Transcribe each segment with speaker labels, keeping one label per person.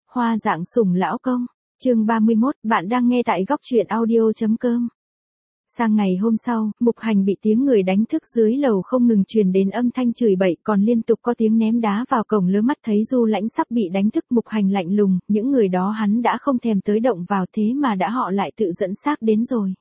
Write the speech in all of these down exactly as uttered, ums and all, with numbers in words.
Speaker 1: Hoa dạng sủng lão công. Chương ba mươi mốt, bạn đang nghe tại góc truyện audio chấm com. Sang ngày hôm sau, Mục Hành bị tiếng người đánh thức dưới lầu không ngừng truyền đến âm thanh chửi bậy, còn liên tục có tiếng ném đá vào cổng. Lứa mắt thấy Du Lãnh sắp bị đánh thức, Mục Hành lạnh lùng, những người đó hắn đã không thèm tới động vào, thế mà đã họ lại tự dẫn xác đến rồi.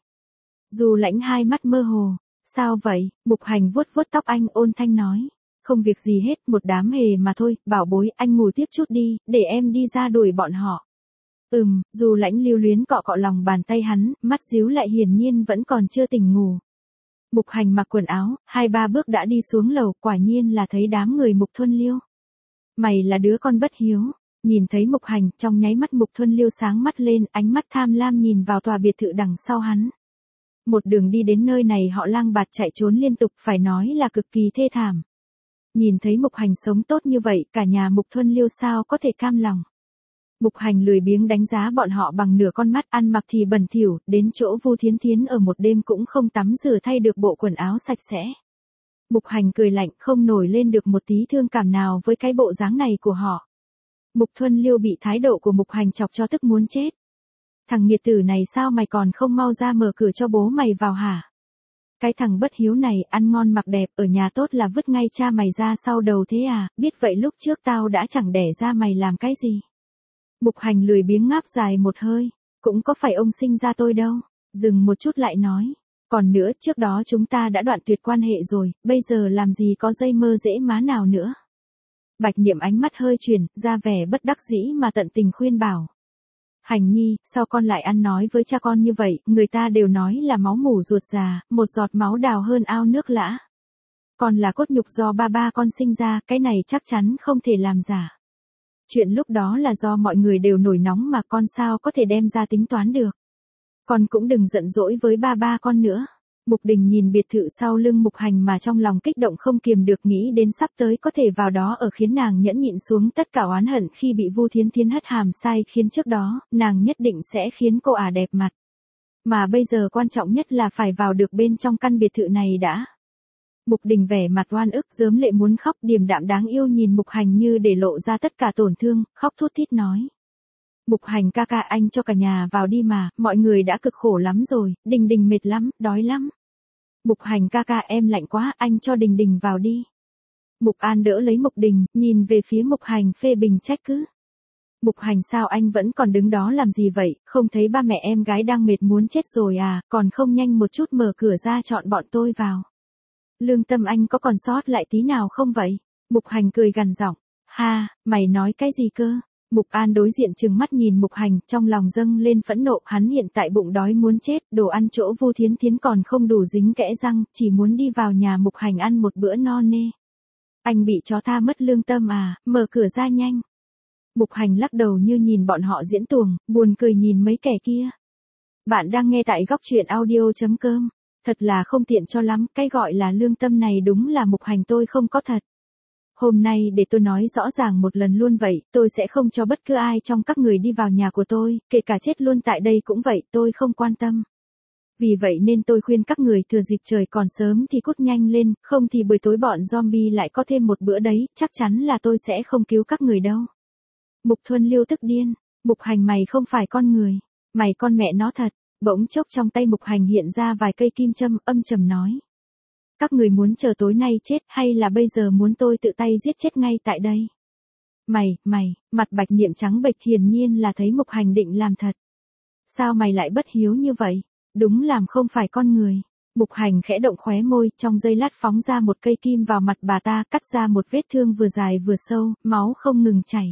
Speaker 1: Du Lãnh hai mắt mơ hồ. Sao vậy? Mục Hành vuốt vuốt tóc anh, ôn thanh nói. Không việc gì hết, một đám hề mà thôi, bảo bối, anh ngủ tiếp chút đi, để em đi ra đuổi bọn họ. Ừm, Du Lãnh lưu luyến cọ cọ lòng bàn tay hắn, mắt díu lại hiển nhiên vẫn còn chưa tỉnh ngủ. Mục Hành mặc quần áo, hai ba bước đã đi xuống lầu, quả nhiên là thấy đám người Mục Thuân Liêu. Mày là đứa con bất hiếu. Nhìn thấy Mục Hành, trong nháy mắt Mục Thuân Liêu sáng mắt lên, ánh mắt tham lam nhìn vào tòa biệt thự đằng sau hắn. Một đường đi đến nơi này họ lang bạt chạy trốn liên tục, phải nói là cực kỳ thê thảm. Nhìn thấy Mục Hành sống tốt như vậy, cả nhà Mục Thuân Liêu sao có thể cam lòng. Mục Hành lười biếng đánh giá bọn họ bằng nửa con mắt, ăn mặc thì bẩn thỉu, đến chỗ Vu Thiến Thiến ở một đêm cũng không tắm rửa thay được bộ quần áo sạch sẽ. Mục Hành cười lạnh, không nổi lên được một tí thương cảm nào với cái bộ dáng này của họ. Mục Thuân Liêu bị thái độ của Mục Hành chọc cho tức muốn chết. Thằng nghiệt tử này sao mày còn không mau ra mở cửa cho bố mày vào hả? Cái thằng bất hiếu này, ăn ngon mặc đẹp, ở nhà tốt là vứt ngay cha mày ra sau đầu thế à, biết vậy lúc trước tao đã chẳng đẻ ra mày làm cái gì. Mục Hành lười biếng ngáp dài một hơi, cũng có phải ông sinh ra tôi đâu, dừng một chút lại nói. Còn nữa, trước đó chúng ta đã đoạn tuyệt quan hệ rồi, bây giờ làm gì có dây mơ dễ má nào nữa. Bạch Niệm ánh mắt hơi chuyển, ra vẻ bất đắc dĩ mà tận tình khuyên bảo. Hành nhi, sao con lại ăn nói với cha con như vậy, người ta đều nói là máu mủ ruột già, một giọt máu đào hơn ao nước lã. Con là cốt nhục do ba ba con sinh ra, cái này chắc chắn không thể làm giả. Chuyện lúc đó là do mọi người đều nổi nóng mà con sao có thể đem ra tính toán được. Con cũng đừng giận dỗi với ba ba con nữa. Mục Đình nhìn biệt thự sau lưng Mục Hành mà trong lòng kích động không kiềm được, nghĩ đến sắp tới có thể vào đó ở, khiến nàng nhẫn nhịn xuống tất cả oán hận khi bị Vu Thiến Thiến hất hàm sai, khiến trước đó, nàng nhất định sẽ khiến cô ả đẹp mặt. Mà bây giờ quan trọng nhất là phải vào được bên trong căn biệt thự này đã. Mục Đình vẻ mặt oan ức, rớm lệ muốn khóc, điềm đạm đáng yêu nhìn Mục Hành như để lộ ra tất cả tổn thương, khóc thút thít nói. Mục Hành ca ca, anh cho cả nhà vào đi mà, mọi người đã cực khổ lắm rồi, Đình Đình mệt lắm, đói lắm. Mục Hành ca ca, em lạnh quá, anh cho Đình Đình vào đi. Mục An đỡ lấy Mục Đình, nhìn về phía Mục Hành phê bình trách cứ. Mục Hành, sao anh vẫn còn đứng đó làm gì vậy, không thấy ba mẹ em gái đang mệt muốn chết rồi à, còn không nhanh một chút mở cửa ra chọn bọn tôi vào. Lương tâm anh có còn sót lại tí nào không vậy? Mục Hành cười gằn giọng. Ha, mày nói cái gì cơ? Mục An đối diện trừng mắt nhìn Mục Hành, trong lòng dâng lên phẫn nộ, hắn hiện tại bụng đói muốn chết, đồ ăn chỗ Vu Thiến Thiến còn không đủ dính kẽ răng, chỉ muốn đi vào nhà Mục Hành ăn một bữa no nê. Anh bị chó tha mất lương tâm à, mở cửa ra nhanh. Mục Hành lắc đầu như nhìn bọn họ diễn tuồng, buồn cười nhìn mấy kẻ kia. Bạn đang nghe tại góc truyện audio chấm com. Thật là không tiện cho lắm, cái gọi là lương tâm này đúng là Mục Hành tôi không có thật. Hôm nay để tôi nói rõ ràng một lần luôn vậy, tôi sẽ không cho bất cứ ai trong các người đi vào nhà của tôi, kể cả chết luôn tại đây cũng vậy, tôi không quan tâm. Vì vậy nên tôi khuyên các người thừa dịp trời còn sớm thì cút nhanh lên, không thì buổi tối bọn zombie lại có thêm một bữa đấy, chắc chắn là tôi sẽ không cứu các người đâu. Mục Thuân Liêu tức điên. Mục Hành, mày không phải con người, mày con mẹ nó thật. Bỗng chốc trong tay Mục Hành hiện ra vài cây kim châm, âm trầm nói. Các người muốn chờ tối nay chết hay là bây giờ muốn tôi tự tay giết chết ngay tại đây? Mày, mày, mặt Bạch Niệm trắng bệch, hiển nhiên là thấy Mục Hành định làm thật. Sao mày lại bất hiếu như vậy? Đúng làm không phải con người. Mục Hành khẽ động khóe môi, trong giây lát phóng ra một cây kim vào mặt bà ta, cắt ra một vết thương vừa dài vừa sâu, máu không ngừng chảy.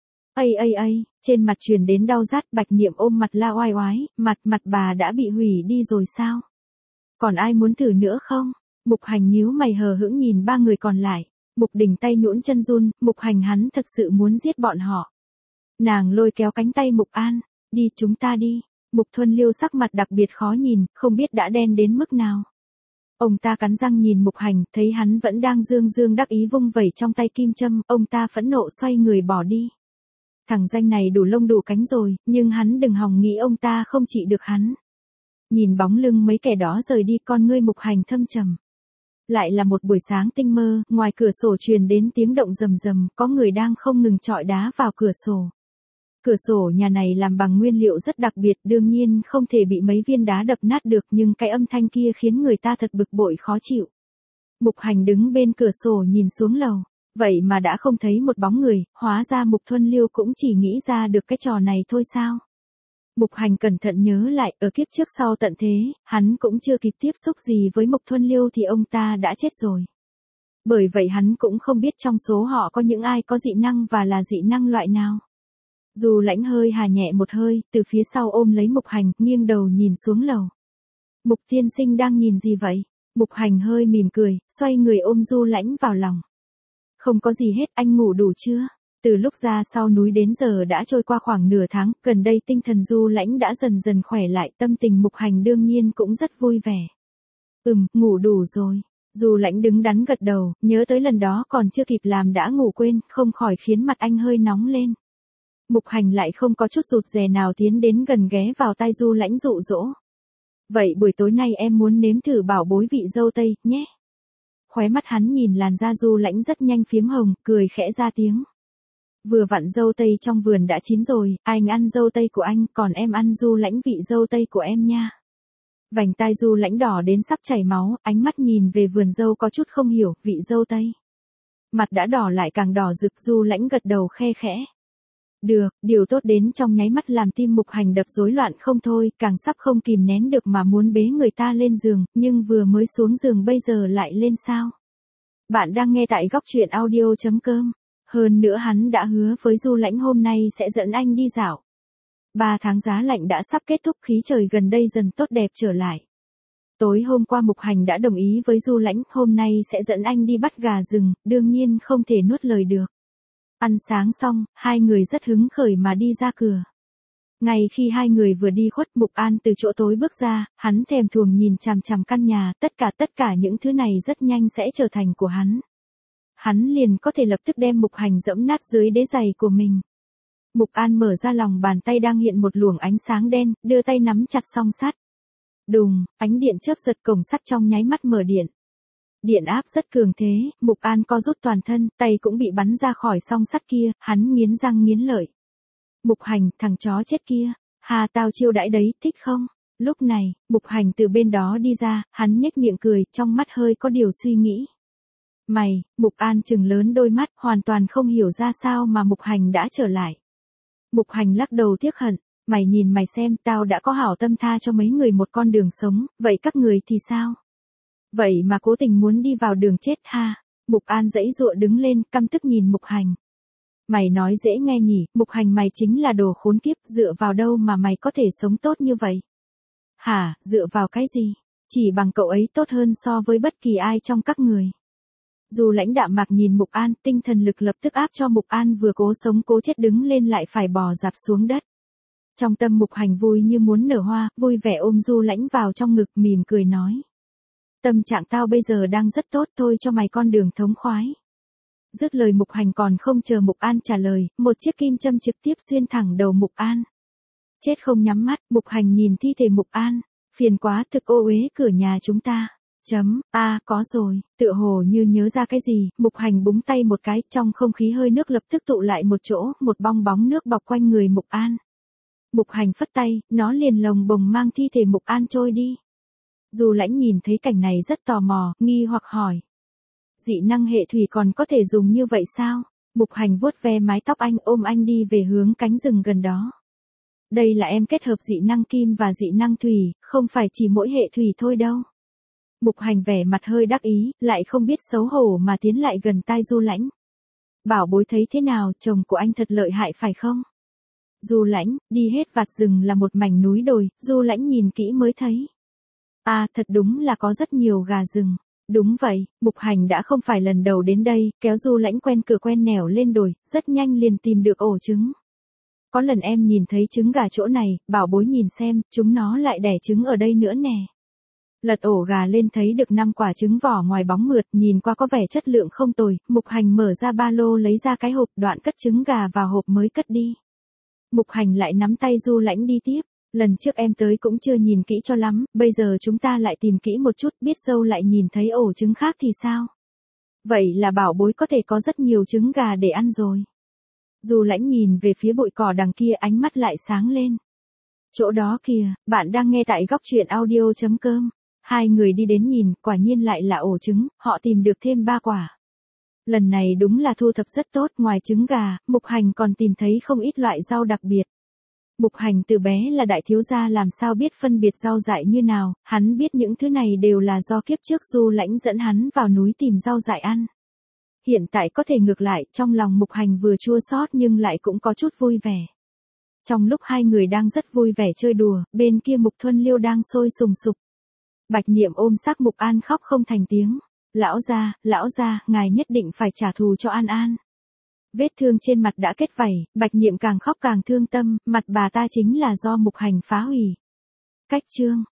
Speaker 1: Ây ây ây, trên mặt truyền đến đau rát, Bạch Niệm ôm mặt la oai oái, mặt mặt bà đã bị hủy đi rồi sao? Còn ai muốn thử nữa không? Mục Hành nhíu mày hờ hững nhìn ba người còn lại. Mục Đình tay nhũn chân run, Mục Hành hắn thực sự muốn giết bọn họ. Nàng lôi kéo cánh tay Mục An, đi chúng ta đi. Mục Thuân Liêu sắc mặt đặc biệt khó nhìn, không biết đã đen đến mức nào. Ông ta cắn răng nhìn Mục Hành, thấy hắn vẫn đang dương dương đắc ý vung vẩy trong tay kim châm, ông ta phẫn nộ xoay người bỏ đi. Thằng danh này đủ lông đủ cánh rồi, nhưng hắn đừng hòng nghĩ ông ta không trị được hắn. Nhìn bóng lưng mấy kẻ đó rời đi, con ngươi Mục Hành thâm trầm. Lại là một buổi sáng tinh mơ, ngoài cửa sổ truyền đến tiếng động rầm rầm, có người đang không ngừng chọi đá vào cửa sổ. Cửa sổ nhà này làm bằng nguyên liệu rất đặc biệt, đương nhiên không thể bị mấy viên đá đập nát được, nhưng cái âm thanh kia khiến người ta thật bực bội khó chịu. Mục Hành đứng bên cửa sổ nhìn xuống lầu, vậy mà đã không thấy một bóng người, hóa ra Mục Thuân Liêu cũng chỉ nghĩ ra được cái trò này thôi sao. Mục Hành cẩn thận nhớ lại, ở kiếp trước sau tận thế, hắn cũng chưa kịp tiếp xúc gì với Mục Thuân Liêu thì ông ta đã chết rồi. Bởi vậy hắn cũng không biết trong số họ có những ai có dị năng và là dị năng loại nào. Dù Lãnh hơi hà nhẹ một hơi, từ phía sau ôm lấy Mục Hành, nghiêng đầu nhìn xuống lầu. Mục tiên sinh đang nhìn gì vậy? Mục Hành hơi mỉm cười, xoay người ôm Du Lãnh vào lòng. Không có gì hết, anh ngủ đủ chưa? Từ lúc ra sau núi đến giờ đã trôi qua khoảng nửa tháng, gần đây tinh thần Du Lãnh đã dần dần khỏe lại, tâm tình Mục Hành đương nhiên cũng rất vui vẻ. Ừm, ngủ đủ rồi. Du Lãnh đứng đắn gật đầu, nhớ tới lần đó còn chưa kịp làm đã ngủ quên, không khỏi khiến mặt anh hơi nóng lên. Mục Hành lại không có chút rụt rè nào tiến đến gần ghé vào tai Du Lãnh dụ dỗ. Vậy buổi tối nay em muốn nếm thử bảo bối vị dâu tây, nhé. Khóe mắt hắn nhìn làn da Du Lãnh rất nhanh phiếm hồng, cười khẽ ra tiếng. Vừa vặn dâu tây trong vườn đã chín rồi, anh ăn dâu tây của anh, còn em ăn Du Lãnh vị dâu tây của em nha. Vành tai Du Lãnh đỏ đến sắp chảy máu, ánh mắt nhìn về vườn dâu có chút không hiểu, vị dâu tây. Mặt đã đỏ lại càng đỏ rực, Du Lãnh gật đầu khe khẽ. Được, điều tốt đến trong nháy mắt làm tim Mục Hành đập rối loạn không thôi, càng sắp không kìm nén được mà muốn bế người ta lên giường, nhưng vừa mới xuống giường bây giờ lại lên sao. Bạn đang nghe tại góc truyện audio chấm com. Hơn nữa hắn đã hứa với Du Lãnh hôm nay sẽ dẫn anh đi dạo. Ba tháng giá lạnh đã sắp kết thúc, khí trời gần đây dần tốt đẹp trở lại. Tối hôm qua Mục Hành đã đồng ý với Du Lãnh, hôm nay sẽ dẫn anh đi bắt gà rừng, đương nhiên không thể nuốt lời được. Ăn sáng xong, hai người rất hứng khởi mà đi ra cửa. Ngay khi hai người vừa đi khuất, Mục An từ chỗ tối bước ra, hắn thèm thuồng nhìn chằm chằm căn nhà, tất cả tất cả những thứ này rất nhanh sẽ trở thành của hắn. Hắn liền có thể lập tức đem Mục Hành dẫm nát dưới đế giày của mình. Mục An mở ra lòng bàn tay đang hiện một luồng ánh sáng đen, đưa tay nắm chặt song sắt. Đùng, ánh điện chớp giật, cổng sắt trong nháy mắt mở điện. Điện áp rất cường thế, Mục An co rút toàn thân, tay cũng bị bắn ra khỏi song sắt kia, hắn nghiến răng nghiến lợi. Mục Hành, thằng chó chết kia, hà tao chiêu đãi đấy, thích không? Lúc này, Mục Hành từ bên đó đi ra, hắn nhếch miệng cười, trong mắt hơi có điều suy nghĩ. Mày, Mục An trừng lớn đôi mắt, hoàn toàn không hiểu ra sao mà Mục Hành đã trở lại. Mục Hành lắc đầu tiếc hận, mày nhìn mày xem, tao đã có hảo tâm tha cho mấy người một con đường sống, vậy các người thì sao? Vậy mà cố tình muốn đi vào đường chết ha. Mục An giãy giụa đứng lên, căm tức nhìn Mục Hành. Mày nói dễ nghe nhỉ, Mục Hành mày chính là đồ khốn kiếp, dựa vào đâu mà mày có thể sống tốt như vậy? Hả, dựa vào cái gì? Chỉ bằng cậu ấy tốt hơn so với bất kỳ ai trong các người. Dù Lãnh đạm mạc nhìn Mục An, tinh thần lực lập tức áp cho Mục An vừa cố sống cố chết đứng lên lại phải bò dạp xuống đất. Trong tâm Mục Hành vui như muốn nở hoa, vui vẻ ôm Du Lãnh vào trong ngực, mỉm cười nói. Tâm trạng tao bây giờ đang rất tốt, thôi cho mày con đường thống khoái. Dứt lời Mục Hành còn không chờ Mục An trả lời, một chiếc kim châm trực tiếp xuyên thẳng đầu Mục An. Chết không nhắm mắt, Mục Hành nhìn thi thể Mục An, phiền quá, thực ô uế cửa nhà chúng ta. Chấm, a à, có rồi, tựa hồ như nhớ ra cái gì, Mục Hành búng tay một cái, trong không khí hơi nước lập tức tụ lại một chỗ, một bong bóng nước bọc quanh người Mục An. Mục Hành phất tay, nó liền lồng bồng mang thi thể Mục An trôi đi. Du Lãnh nhìn thấy cảnh này rất tò mò, nghi hoặc hỏi. Dị năng hệ thủy còn có thể dùng như vậy sao? Mục Hành vuốt ve mái tóc anh, ôm anh đi về hướng cánh rừng gần đó. Đây là em kết hợp dị năng kim và dị năng thủy, không phải chỉ mỗi hệ thủy thôi đâu. Mục Hành vẻ mặt hơi đắc ý, lại không biết xấu hổ mà tiến lại gần tai Du Lãnh. Bảo bối thấy thế nào, chồng của anh thật lợi hại phải không? Du Lãnh, đi hết vạt rừng là một mảnh núi đồi, Du Lãnh nhìn kỹ mới thấy. À, thật đúng là có rất nhiều gà rừng. Đúng vậy, Mục Hành đã không phải lần đầu đến đây, kéo Du Lãnh quen cửa quen nẻo lên đồi, rất nhanh liền tìm được ổ trứng. Có lần em nhìn thấy trứng gà chỗ này, bảo bối nhìn xem, chúng nó lại đẻ trứng ở đây nữa nè. Lật ổ gà lên thấy được năm quả trứng vỏ ngoài bóng mượt, nhìn qua có vẻ chất lượng không tồi, Mục Hành mở ra ba lô lấy ra cái hộp, đoạn cất trứng gà vào hộp mới cất đi. Mục Hành lại nắm tay Du Lãnh đi tiếp. Lần trước em tới cũng chưa nhìn kỹ cho lắm, bây giờ chúng ta lại tìm kỹ một chút, biết đâu lại nhìn thấy ổ trứng khác thì sao? Vậy là bảo bối có thể có rất nhiều trứng gà để ăn rồi. Dù Lãnh nhìn về phía bụi cỏ đằng kia ánh mắt lại sáng lên. Chỗ đó kìa, bạn đang nghe tại góc truyện audio.com. Hai người đi đến nhìn, quả nhiên lại là ổ trứng, họ tìm được thêm ba quả. Lần này đúng là thu thập rất tốt, ngoài trứng gà, Mục Hành còn tìm thấy không ít loại rau đặc biệt. Mục Hành từ bé là đại thiếu gia làm sao biết phân biệt rau dại như nào, hắn biết những thứ này đều là do kiếp trước Du Lãnh dẫn hắn vào núi tìm rau dại ăn. Hiện tại có thể ngược lại, trong lòng Mục Hành vừa chua xót nhưng lại cũng có chút vui vẻ. Trong lúc hai người đang rất vui vẻ chơi đùa, bên kia Mục Thuân Liêu đang sôi sùng sục. Bạch Niệm ôm xác Mục An khóc không thành tiếng. Lão gia, lão gia, ngài nhất định phải trả thù cho An An. Vết thương trên mặt đã kết vảy, Bạch Niệm càng khóc càng thương tâm, mặt bà ta chính là do Mục Hành phá hủy. Cách chương